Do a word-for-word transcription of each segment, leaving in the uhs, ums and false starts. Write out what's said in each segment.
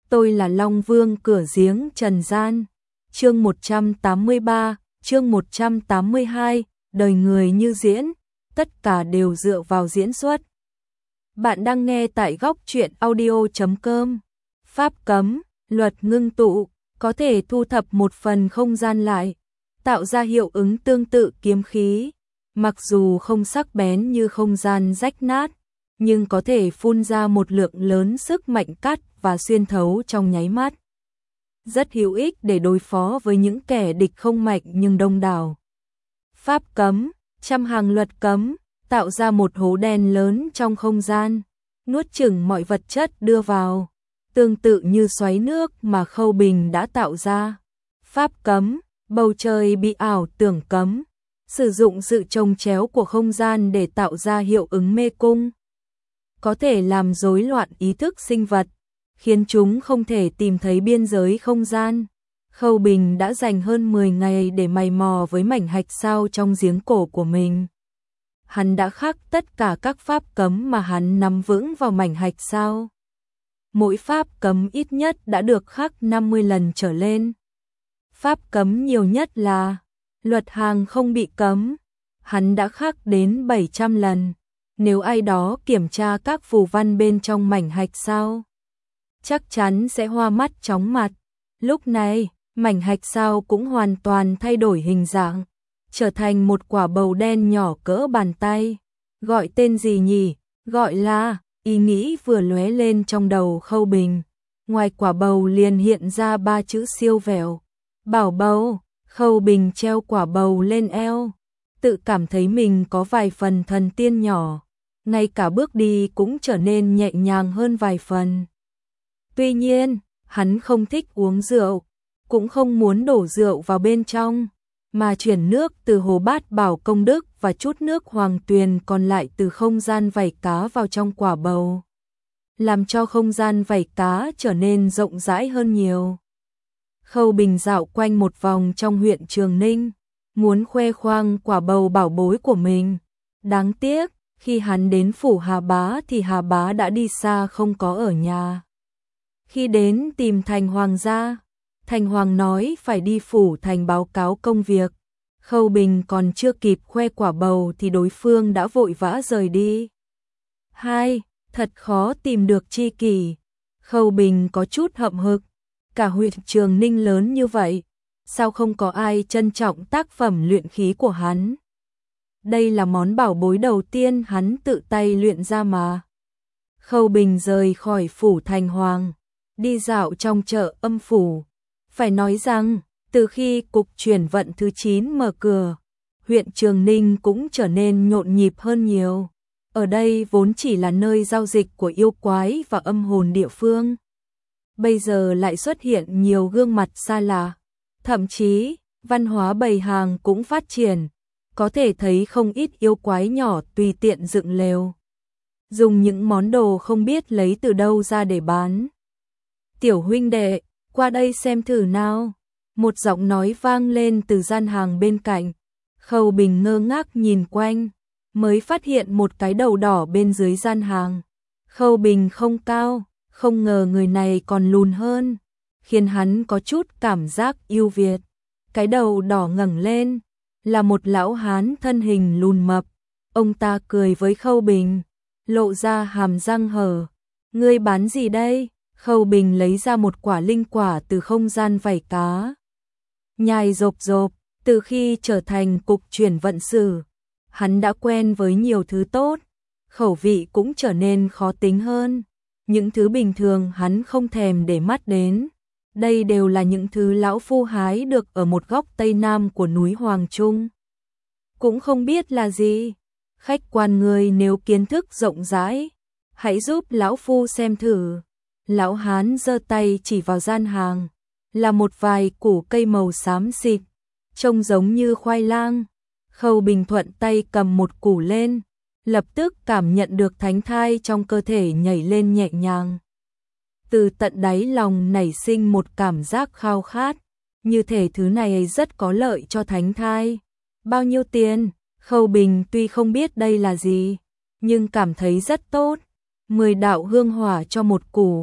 Tôi là Long Vương cửa giếng trần gian. Chương một trăm tám mươi ba, chương một trăm tám mươi hai, đời người như diễn, tất cả đều dựa vào diễn xuất. Bạn đang nghe tại góc truyện audio chấm com. Pháp cấm, luật ngưng tụ, có thể thu thập một phần không gian lại, tạo ra hiệu ứng tương tự kiếm khí. Mặc dù không sắc bén như không gian rách nát, nhưng có thể phun ra một lượng lớn sức mạnh cắt và xuyên thấu trong nháy mắt. Rất hữu ích để đối phó với những kẻ địch không mạnh nhưng đông đảo. Pháp cấm, trăm hàng luật cấm, tạo ra một hố đen lớn trong không gian, nuốt chửng mọi vật chất đưa vào, tương tự như xoáy nước mà Khâu Bình đã tạo ra. Pháp cấm, bầu trời bị ảo tưởng cấm, sử dụng sự chồng chéo của không gian để tạo ra hiệu ứng mê cung. Có thể làm rối loạn ý thức sinh vật, khiến chúng không thể tìm thấy biên giới không gian. Khâu Bình đã dành hơn mười ngày để mày mò với mảnh hạch sao trong giếng cổ của mình. Hắn đã khắc tất cả các pháp cấm mà hắn nắm vững vào mảnh hạch sao. Mỗi pháp cấm ít nhất đã được khắc năm mươi lần trở lên. Pháp cấm nhiều nhất là luật hàng không bị cấm, hắn đã khắc đến bảy trăm lần. Nếu ai đó kiểm tra các phù văn bên trong mảnh hạch sao, chắc chắn sẽ hoa mắt chóng mặt. Lúc này, mảnh hạch sao cũng hoàn toàn thay đổi hình dạng, trở thành một quả bầu đen nhỏ cỡ bàn tay. Gọi tên gì nhỉ? Gọi là, ý nghĩ vừa lóe lên trong đầu Khâu Bình. Ngoài quả bầu liền hiện ra ba chữ siêu vẹo. Bảo bầu. Khâu Bình treo quả bầu lên eo, tự cảm thấy mình có vài phần thần tiên nhỏ, ngay cả bước đi cũng trở nên nhẹ nhàng hơn vài phần. Tuy nhiên, hắn không thích uống rượu, cũng không muốn đổ rượu vào bên trong, mà chuyển nước từ hồ bát bảo công đức và chút nước hoàng tuyền còn lại từ không gian vảy cá vào trong quả bầu, làm cho không gian vảy cá trở nên rộng rãi hơn nhiều. Khâu Bình dạo quanh một vòng trong huyện Trường Ninh, muốn khoe khoang quả bầu bảo bối của mình. Đáng tiếc, khi hắn đến phủ Hà Bá thì Hà Bá đã đi xa không có ở nhà. Khi đến tìm Thành Hoàng gia, Thành Hoàng nói phải đi phủ Thành báo cáo công việc. Khâu Bình còn chưa kịp khoe quả bầu thì đối phương đã vội vã rời đi. Hai, thật khó tìm được tri kỷ. Khâu Bình có chút hậm hực. Cả huyện Trường Ninh lớn như vậy, sao không có ai trân trọng tác phẩm luyện khí của hắn? Đây là món bảo bối đầu tiên hắn tự tay luyện ra mà. Khâu Bình rời khỏi phủ Thành Hoàng, đi dạo trong chợ Âm phủ. Phải nói rằng, từ khi cục chuyển vận thứ chín mở cửa, huyện Trường Ninh cũng trở nên nhộn nhịp hơn nhiều. Ở đây vốn chỉ là nơi giao dịch của yêu quái và âm hồn địa phương, bây giờ lại xuất hiện nhiều gương mặt xa lạ. Thậm chí, văn hóa bày hàng cũng phát triển, có thể thấy không ít yêu quái nhỏ tùy tiện dựng lều, dùng những món đồ không biết lấy từ đâu ra để bán. Tiểu huynh đệ, qua đây xem thử nào. Một giọng nói vang lên từ gian hàng bên cạnh. Khâu Bình ngơ ngác nhìn quanh, mới phát hiện một cái đầu đỏ bên dưới gian hàng. Khâu Bình không cao, không ngờ người này còn lùn hơn, khiến hắn có chút cảm giác yêu Việt. Cái đầu đỏ ngẩng lên, là một lão hán thân hình lùn mập. Ông ta cười với Khâu Bình, lộ ra hàm răng hở. Ngươi bán gì đây? Khâu Bình lấy ra một quả linh quả từ không gian vảy cá. Nhai rộp rộp, từ khi trở thành cục chuyển vận sử, hắn đã quen với nhiều thứ tốt, khẩu vị cũng trở nên khó tính hơn. Những thứ bình thường hắn không thèm để mắt đến. Đây đều là những thứ lão phu hái được ở một góc tây nam của núi Hoàng Trung. Cũng không biết là gì. Khách quan người nếu kiến thức rộng rãi, hãy giúp lão phu xem thử. Lão hán giơ tay chỉ vào gian hàng, là một vài củ cây màu xám xịt, trông giống như khoai lang. Khâu Bình thuận tay cầm một củ lên, lập tức cảm nhận được thánh thai trong cơ thể nhảy lên nhẹ nhàng. Từ tận đáy lòng nảy sinh một cảm giác khao khát, như thể thứ này rất có lợi cho thánh thai. Bao nhiêu tiền? Khâu Bình tuy không biết đây là gì, nhưng cảm thấy rất tốt. Mười đạo hương hỏa cho một củ.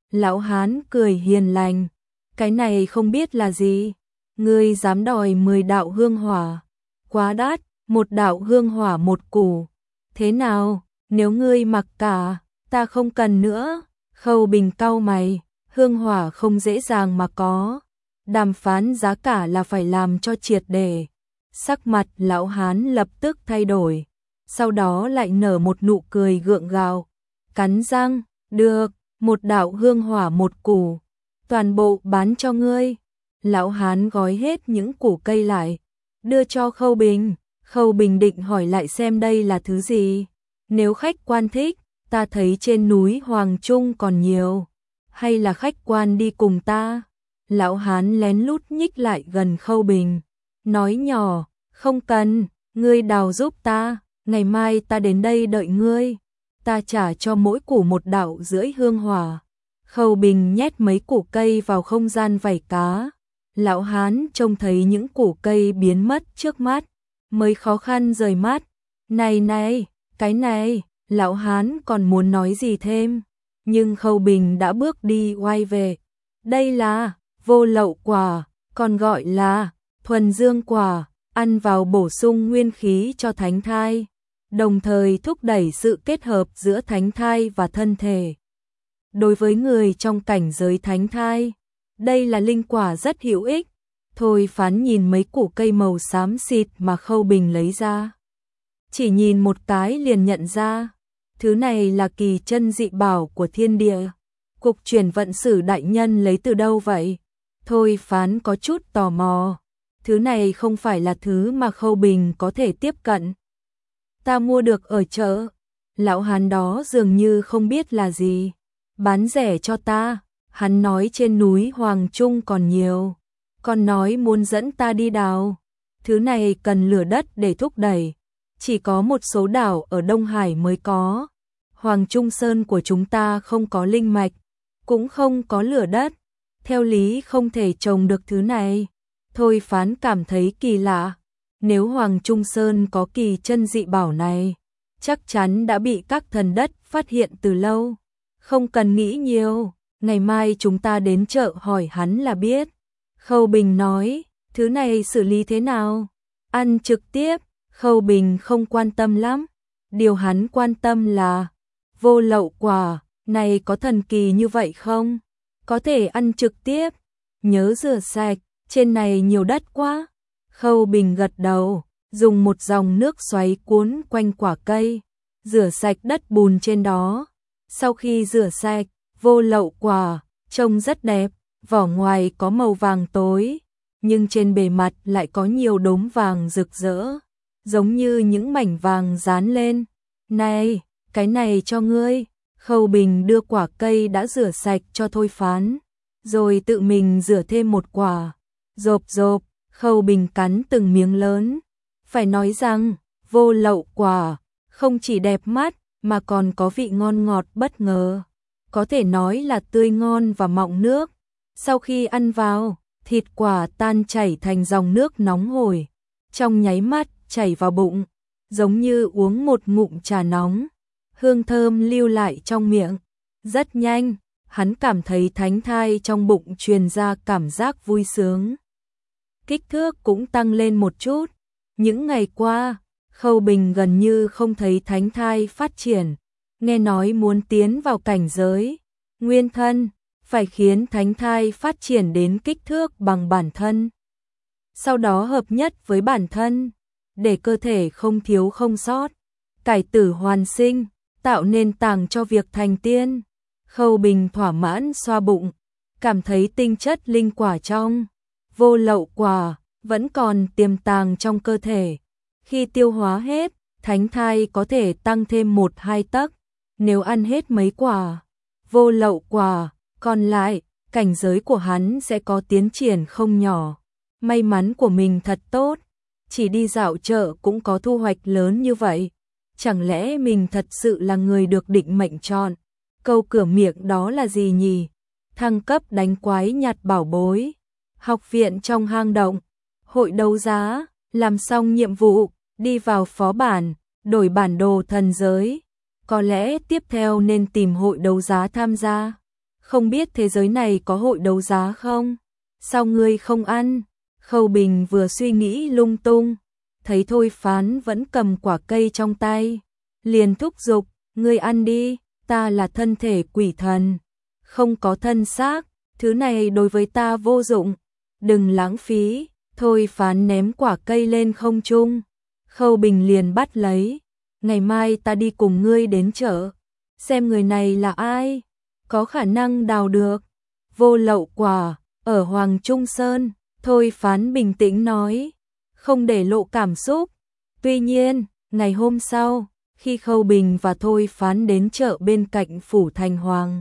Lão hán cười hiền lành, cái này không biết là gì, ngươi dám đòi mười đạo hương hỏa, quá đắt, một đạo hương hỏa một củ, thế nào, nếu ngươi mặc cả, ta không cần nữa. Khâu Bình cau mày, hương hỏa không dễ dàng mà có, đàm phán giá cả là phải làm cho triệt để. Sắc mặt lão hán lập tức thay đổi, sau đó lại nở một nụ cười gượng gạo, cắn răng, được, một đạo hương hỏa một củ, toàn bộ bán cho ngươi. Lão hán gói hết những củ cây lại, đưa cho Khâu Bình. Khâu Bình định hỏi lại xem đây là thứ gì, nếu khách quan thích, ta thấy trên núi Hoàng Trung còn nhiều, hay là khách quan đi cùng ta. Lão hán lén lút nhích lại gần Khâu Bình, nói nhỏ, không cần, ngươi đào giúp ta, ngày mai ta đến đây đợi ngươi, ta trả cho mỗi củ một đạo rưỡi hương hỏa. Khâu Bình nhét mấy củ cây vào không gian vảy cá, lão hán trông thấy những củ cây biến mất trước mắt, mới khó khăn rời mắt. Này này, cái này, lão hán còn muốn nói gì thêm, nhưng Khâu Bình đã bước đi quay về. Đây là vô lậu quả, còn gọi là thuần dương quả, ăn vào bổ sung nguyên khí cho thánh thai, đồng thời thúc đẩy sự kết hợp giữa thánh thai và thân thể. Đối với người trong cảnh giới thánh thai, đây là linh quả rất hữu ích. Thôi Phán nhìn mấy củ cây màu xám xịt mà Khâu Bình lấy ra, chỉ nhìn một cái liền nhận ra, thứ này là kỳ chân dị bảo của thiên địa. Cục chuyển vận sử đại nhân lấy từ đâu vậy? Thôi Phán có chút tò mò, thứ này không phải là thứ mà Khâu Bình có thể tiếp cận. Ta mua được ở chợ. Lão hán đó dường như không biết là gì, bán rẻ cho ta, hắn nói trên núi Hoàng Trung còn nhiều, còn nói muốn dẫn ta đi đào. Thứ này cần lửa đất để thúc đẩy, chỉ có một số đảo ở Đông Hải mới có. Hoàng Trung Sơn của chúng ta không có linh mạch, cũng không có lửa đất, theo lý không thể trồng được thứ này. Thôi Phán cảm thấy kỳ lạ, nếu Hoàng Trung Sơn có kỳ chân dị bảo này, chắc chắn đã bị các thần đất phát hiện từ lâu. Không cần nghĩ nhiều, ngày mai chúng ta đến chợ hỏi hắn là biết. Khâu Bình nói, thứ này xử lý thế nào? Ăn trực tiếp. Khâu Bình không quan tâm lắm, điều hắn quan tâm là vô lậu quả này có thần kỳ như vậy không? Có thể ăn trực tiếp, nhớ rửa sạch, trên này nhiều đất quá. Khâu Bình gật đầu, dùng một dòng nước xoáy cuốn quanh quả cây, rửa sạch đất bùn trên đó. Sau khi rửa sạch, vô lậu quả trông rất đẹp, vỏ ngoài có màu vàng tối, nhưng trên bề mặt lại có nhiều đốm vàng rực rỡ, giống như những mảnh vàng dán lên. Này, cái này cho ngươi. Khâu Bình đưa quả cây đã rửa sạch cho Thôi Phán, rồi tự mình rửa thêm một quả. Rộp rộp, Khâu Bình cắn từng miếng lớn. Phải nói rằng, vô lậu quả không chỉ đẹp mắt mà còn có vị ngon ngọt bất ngờ, có thể nói là tươi ngon và mọng nước. Sau khi ăn vào, thịt quả tan chảy thành dòng nước nóng hổi, trong nháy mắt chảy vào bụng, giống như uống một ngụm trà nóng, hương thơm lưu lại trong miệng. Rất nhanh, hắn cảm thấy thánh thai trong bụng truyền ra cảm giác vui sướng. Kích thước cũng tăng lên một chút. Những ngày qua, Khâu Bình gần như không thấy thánh thai phát triển, nghe nói muốn tiến vào cảnh giới nguyên thân, phải khiến thánh thai phát triển đến kích thước bằng bản thân, sau đó hợp nhất với bản thân, để cơ thể không thiếu không sót, cải tử hoàn sinh, tạo nền tảng cho việc thành tiên. Khâu Bình thỏa mãn xoa bụng, cảm thấy tinh chất linh quả trong vô lậu quả vẫn còn tiềm tàng trong cơ thể. Khi tiêu hóa hết, thánh thai có thể tăng thêm một hai tấc. Nếu ăn hết mấy quả vô lậu quả còn lại, cảnh giới của hắn sẽ có tiến triển không nhỏ. May mắn của mình thật tốt, chỉ đi dạo chợ cũng có thu hoạch lớn như vậy. Chẳng lẽ mình thật sự là người được định mệnh chọn? Câu cửa miệng đó là gì nhỉ? Thăng cấp đánh quái nhặt bảo bối, học viện trong hang động, hội đấu giá, làm xong nhiệm vụ, đi vào phó bản, đổi bản đồ thần giới. Có lẽ tiếp theo nên tìm hội đấu giá tham gia. không biết thế giới này có hội đấu giá không? Sao ngươi không ăn? Khâu Bình vừa suy nghĩ lung tung, thấy Thôi Phán vẫn cầm quả cây trong tay, liền thúc giục, ngươi ăn đi, ta là thân thể quỷ thần, không có thân xác, thứ này đối với ta vô dụng, đừng lãng phí. Thôi Phán ném quả cây lên không trung, Khâu Bình liền bắt lấy, ngày mai ta đi cùng ngươi đến chợ, xem người này là ai, có khả năng đào được vô lậu quả ở Hoàng Trung Sơn. Thôi Phán bình tĩnh nói, không để lộ cảm xúc. Tuy nhiên, ngày hôm sau, khi Khâu Bình và Thôi Phán đến chợ bên cạnh phủ Thành Hoàng,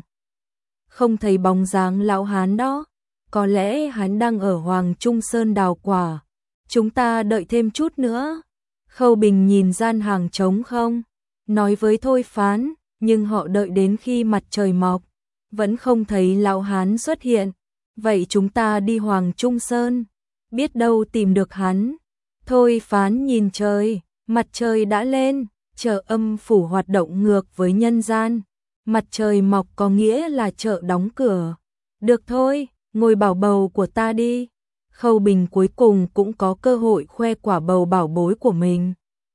không thấy bóng dáng lão hán đó, có lẽ hắn đang ở Hoàng Trung Sơn đào quả. Chúng ta đợi thêm chút nữa. Khâu Bình nhìn gian hàng trống không, nói với Thôi Phán, nhưng họ đợi đến khi mặt trời mọc, vẫn không thấy lão hán xuất hiện. Vậy chúng ta đi Hoàng Trung Sơn, biết đâu tìm được hắn. Thôi Phán nhìn trời, mặt trời đã lên, chợ âm phủ hoạt động ngược với nhân gian. Mặt trời mọc có nghĩa là chợ đóng cửa. Được thôi, ngồi bảo bầu của ta đi. Khâu Bình cuối cùng cũng có cơ hội khoe quả bầu bảo bối của mình.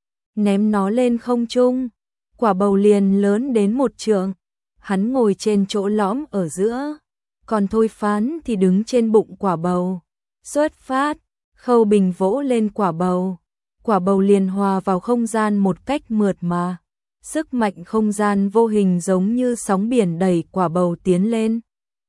Ném nó lên không trung, quả bầu liền lớn đến một trượng. Hắn ngồi trên chỗ lõm ở giữa, còn Thôi Phán thì đứng trên bụng quả bầu. Xuất phát, Khâu Bình vỗ lên quả bầu, quả bầu liền hòa vào không gian một cách mượt mà. Sức mạnh không gian vô hình giống như sóng biển đẩy quả bầu tiến lên.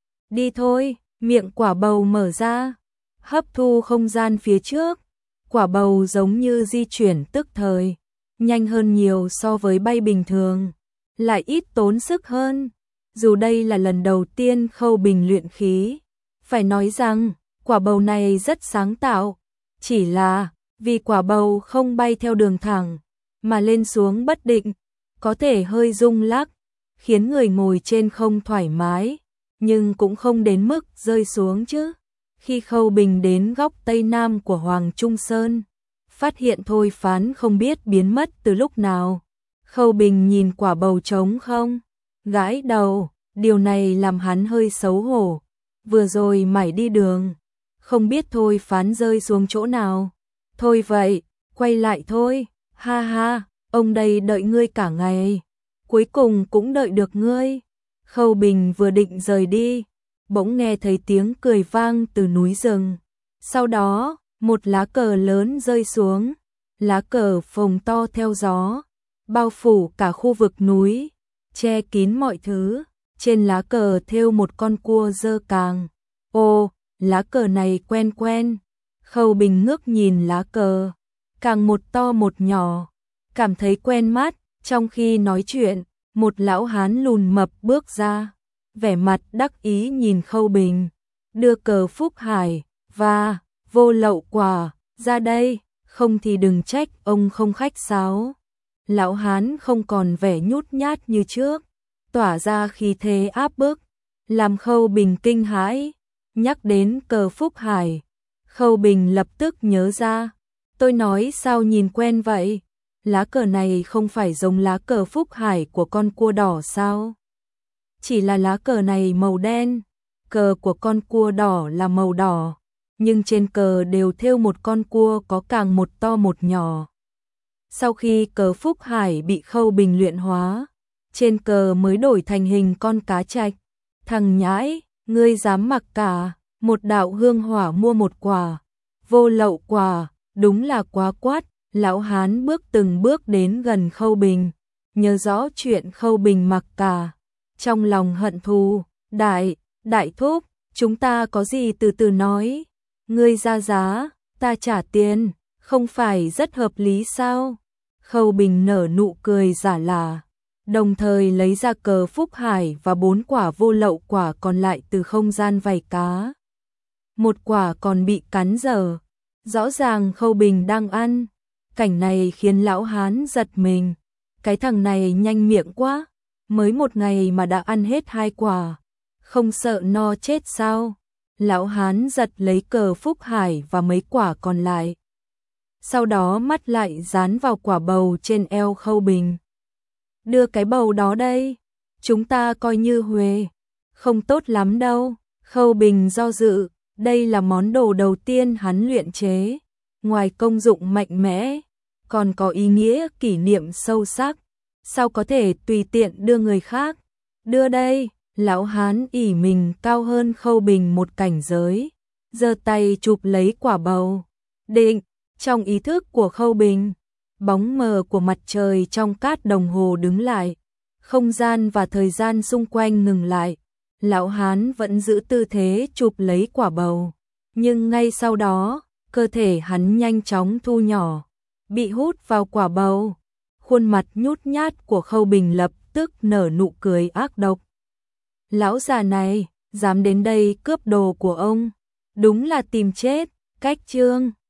Đi thôi, miệng quả bầu mở ra, hấp thu không gian phía trước. Quả bầu giống như di chuyển tức thời, nhanh hơn nhiều so với bay bình thường, lại ít tốn sức hơn. Dù đây là lần đầu tiên Khâu Bình luyện khí, phải nói rằng quả bầu này rất sáng tạo, chỉ là vì quả bầu không bay theo đường thẳng, mà lên xuống bất định, có thể hơi rung lắc, khiến người ngồi trên không thoải mái, nhưng cũng không đến mức rơi xuống chứ. Khi Khâu Bình đến góc Tây Nam của Hoàng Trung Sơn, phát hiện Thôi Phán không biết biến mất từ lúc nào. Khâu Bình nhìn quả bầu trống không, gãi đầu, điều này làm hắn hơi xấu hổ. Vừa rồi mải đi đường, không biết Thôi Phán rơi xuống chỗ nào. Thôi vậy, quay lại thôi, ha ha, ông đây đợi ngươi cả ngày, cuối cùng cũng đợi được ngươi. Khâu Bình vừa định rời đi, bỗng nghe thấy tiếng cười vang từ núi rừng. Sau đó, một lá cờ lớn rơi xuống, lá cờ phồng to theo gió, bao phủ cả khu vực núi, che kín mọi thứ. Trên lá cờ thêu một con cua dơ càng. Ô, lá cờ này quen quen. Khâu Bình ngước nhìn lá cờ, càng một to một nhỏ, cảm thấy quen mắt. Trong khi nói chuyện, một lão hán lùn mập bước ra, vẻ mặt đắc ý nhìn Khâu Bình, đưa cờ Phúc Hải và vô lậu quả ra đây, không thì đừng trách ông không khách sáo. Lão hán không còn vẻ nhút nhát như trước, tỏa ra khí thế áp bức, làm Khâu Bình kinh hãi. Nhắc đến cờ Phúc Hải, Khâu Bình lập tức nhớ ra, tôi nói sao nhìn quen vậy? Lá cờ này không phải giống lá cờ Phúc Hải của con cua đỏ sao? Chỉ là lá cờ này màu đen, cờ của con cua đỏ là màu đỏ, nhưng trên cờ đều thêu một con cua có càng một to một nhỏ. Sau khi cờ Phúc Hải bị Khâu Bình luyện hóa, trên cờ mới đổi thành hình con cá trạch. Thằng nhãi, ngươi dám mặc cả một đạo hương hỏa mua một quả vô lậu quả, đúng là quá quát. Lão hán bước từng bước đến gần Khâu Bình, nhớ rõ chuyện Khâu Bình mặc cả, trong lòng hận thù. Đại, đại thúc, chúng ta có gì từ từ nói, ngươi ra giá, ta trả tiền, không phải rất hợp lý sao? Khâu Bình nở nụ cười giả lả, đồng thời lấy ra cờ Phúc Hải và bốn quả vô lậu quả còn lại từ không gian vảy cá. Một quả còn bị cắn dở, rõ ràng Khâu Bình đang ăn. Cảnh này khiến lão hán giật mình, cái thằng này nhanh miệng quá, mới một ngày mà đã ăn hết hai quả, không sợ no chết sao? Lão hán giật lấy cờ Phúc Hải và mấy quả còn lại, sau đó mắt lại dán vào quả bầu trên eo Khâu Bình. Đưa cái bầu đó đây, chúng ta coi như huề. Không tốt lắm đâu. Khâu Bình do dự, đây là món đồ đầu tiên hắn luyện chế, ngoài công dụng mạnh mẽ, còn có ý nghĩa kỷ niệm sâu sắc, sao có thể tùy tiện đưa người khác. Đưa đây, lão hán ỷ mình cao hơn Khâu Bình một cảnh giới, giơ tay chụp lấy quả bầu. Định, trong ý thức của Khâu Bình, bóng mờ của mặt trời trong cát đồng hồ đứng lại, không gian và thời gian xung quanh ngừng lại. Lão hán vẫn giữ tư thế chụp lấy quả bầu, nhưng ngay sau đó, cơ thể hắn nhanh chóng thu nhỏ, bị hút vào quả bầu. Khuôn mặt nhút nhát của Khâu Bình lập tức nở nụ cười ác độc. Lão già này, dám đến đây cướp đồ của ông, đúng là tìm chết. Cách chương